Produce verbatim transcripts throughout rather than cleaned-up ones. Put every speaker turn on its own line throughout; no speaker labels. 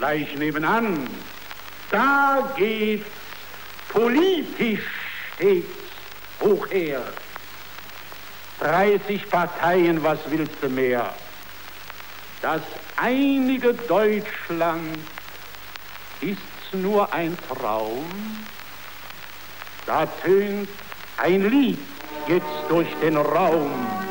gleich nebenan, da geht politisch stets hoch her. Dreißig Parteien, was willst du mehr? Das einige Deutschland ist's nur ein Traum. Da tönt ein Lied jetzt durch den Raum.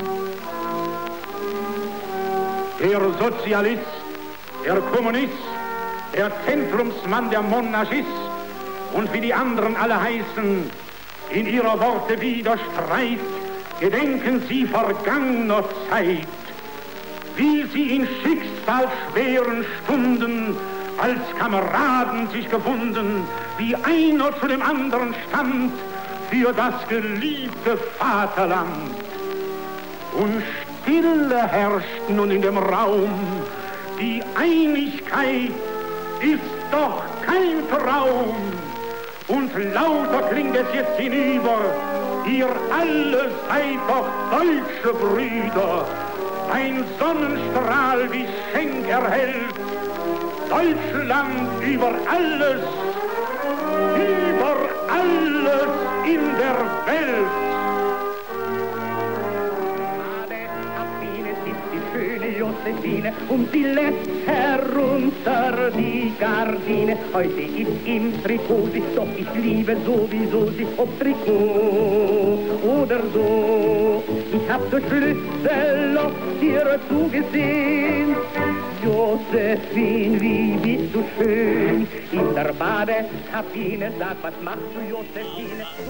Der Sozialist, der Kommunist, der Zentrumsmann, der Monarchist und wie die anderen alle heißen, in ihrer Worte Widerstreit, gedenken sie vergangener Zeit, wie sie in schicksalsschweren Stunden als Kameraden sich gefunden, wie einer zu dem anderen stand für das geliebte Vaterland. Und Stille herrscht nun in dem Raum, die Einigkeit ist doch kein Traum. Und lauter klingt es jetzt hinüber, ihr alle seid doch deutsche Brüder. Ein Sonnenstrahl wie Schenk erhellt Deutschland über alles, über alles in der Welt. Josephine und sie lässt herunter die Gardine. Heute ist im Trikot sie, doch ich liebe sowieso sie, ob Trikot oder so. Ich hab durch Schlüsselloch dir zugesehen. Josephine, wie bist du schön in der Badekabine. Sag, was machst du, Josephine?